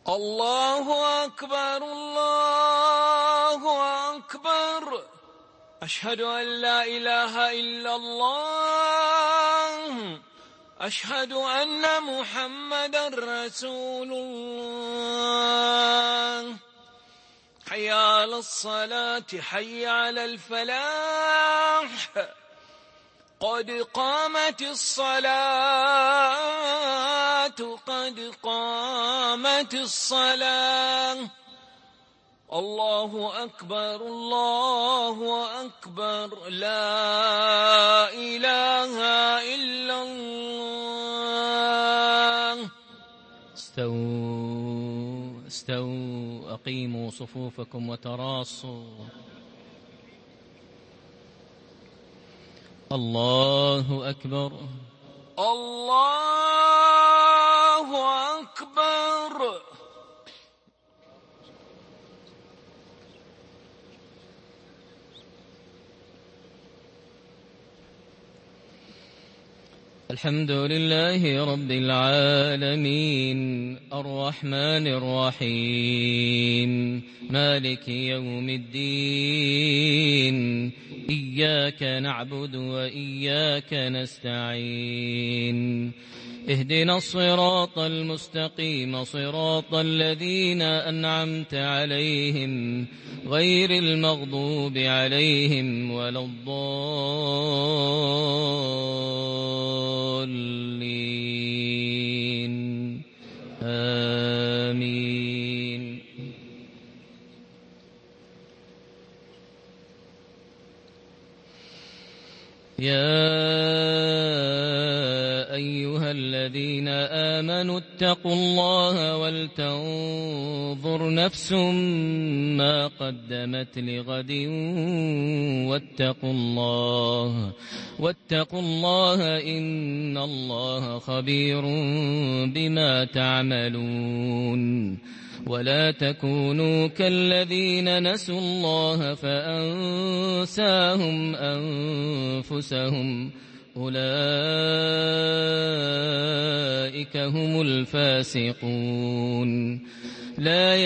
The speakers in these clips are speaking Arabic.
الله أكبر الله أكبر. أشهد أن لا إله إلا الله. أشهد أن محمدا رسول الله. حي على الصلاة حي على الفلاح. قد قامت الصلاة قد قامت الصلاة. الله أكبر الله أكبر. لا إله إلا الله. استووا أقيموا صفوفكم وتراصوا. الله أكبر الله أكبر. الحمد لله رب العالمين الرحمن الرحيم مالك يوم الدين. إياك نعبد وإياك نستعين. اهدنا الصراط المستقيم صراط الذين أنعمت عليهم غير المغضوب عليهم ولا الضالين. آمين. يا أيها الذين آمنوا اتقوا الله ولتنظر نفس ما قدمت لغد واتقوا الله إن الله خبير بما تعملون. ولا تكونوا كالذين نسوا الله فأنساهم أنفسهم أولئك هم الفاسقون. لا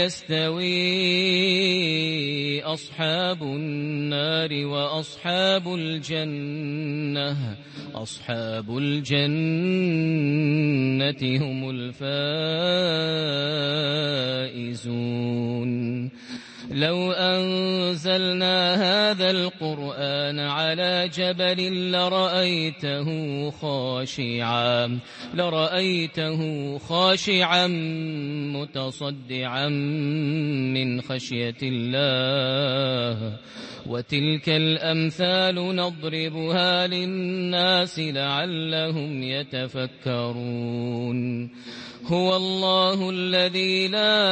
يستوي أصحاب النار وأصحاب الجنة هم الفائزون. لو أنزلنا هذا القرآن على جبل لرأيته خاشعا متصدعا من خشية الله. وتلك الأمثال نضربها للناس لعلهم يتفكرون. هو الله الذي لا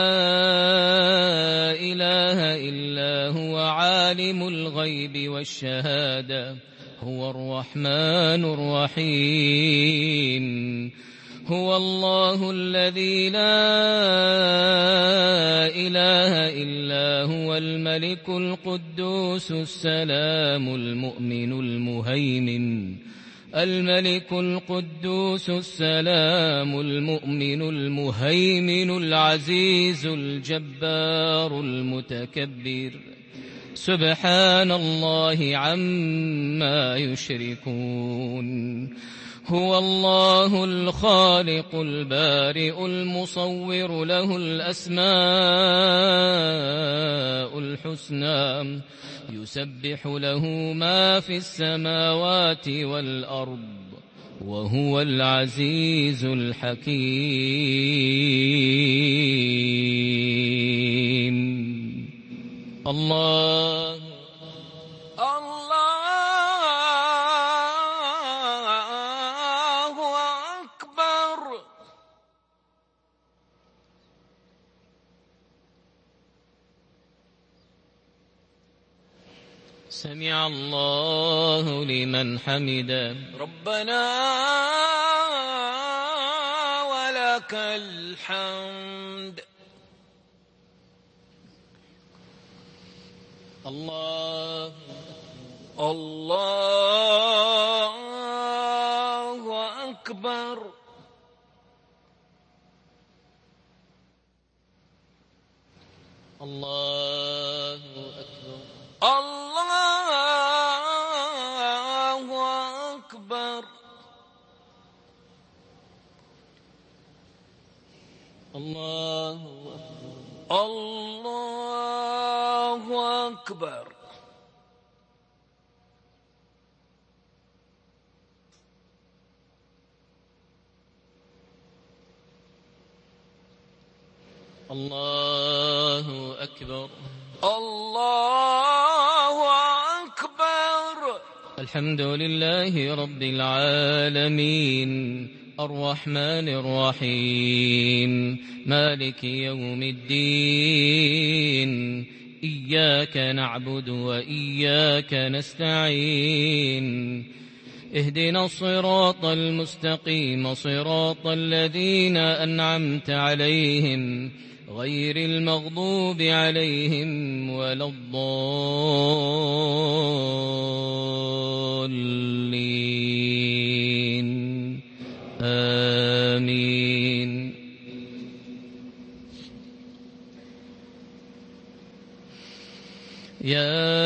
إله إلا هو عالم الغيب والشهادة هو الرحمن الرحيم. هو الله الذي لا إله إلا هو الملك القدوس السلام المؤمن المهيمن العزيز الجبار المتكبر. سبحان الله عما يشركون. هو الله الخالق البارئ المصور له الأسماء الحسنى يسبح له ما في السماوات والأرض وهو العزيز الحكيم. الله أكبر. سمع الله لمن حمده. ربنا ولك الحمد. الله أكبر. الله أكبر. الله أكبر. الله أكبر. الله أكبر. الله أكبر. الله أكبر. الحمد لله رب العالمين الرحمن الرحيم مالك يوم الدين إياك نعبد وإياك نستعين اهدنا الصراط المستقيم صراط الذين أنعمت عليهم غير المغضوب عليهم ولا الضالين آمين. يا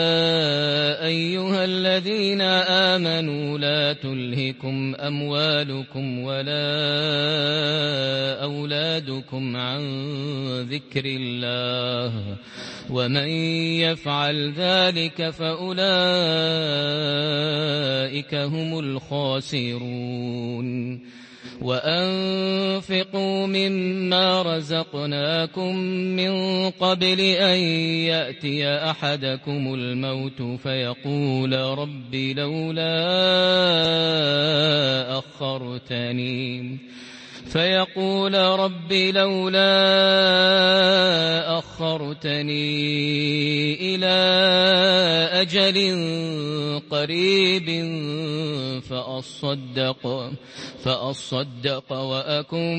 أيها الذين آمنوا لا تلهكم أموالكم ولا أولادكم عن ذكر الله ومن يفعل ذلك فأولئك هم الخاسرون. وأنفقوا مما رزقناكم من قبل أن يأتي أحدكم الموت فيقول رب لولا أخرتني إلى أجل قريب فأصدق وأكن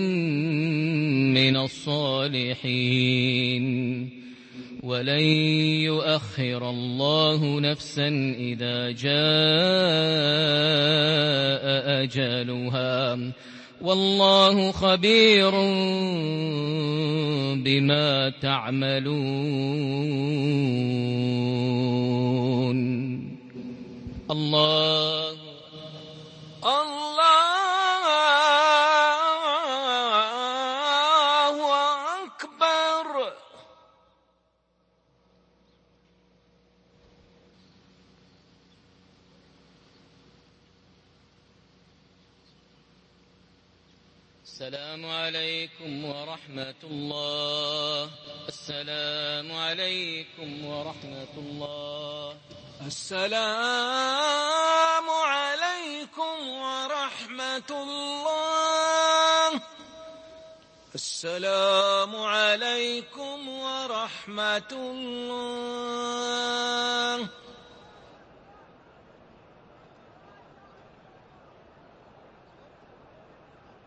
من الصالحين ولن يؤخر الله نفسا إذا جاء أجلها والله خبير بما تعملون. الله أكبر. السلام عليكم ورحمة الله. السلام عليكم ورحمة الله. السلام عليكم ورحمة الله. السلام عليكم ورحمة الله.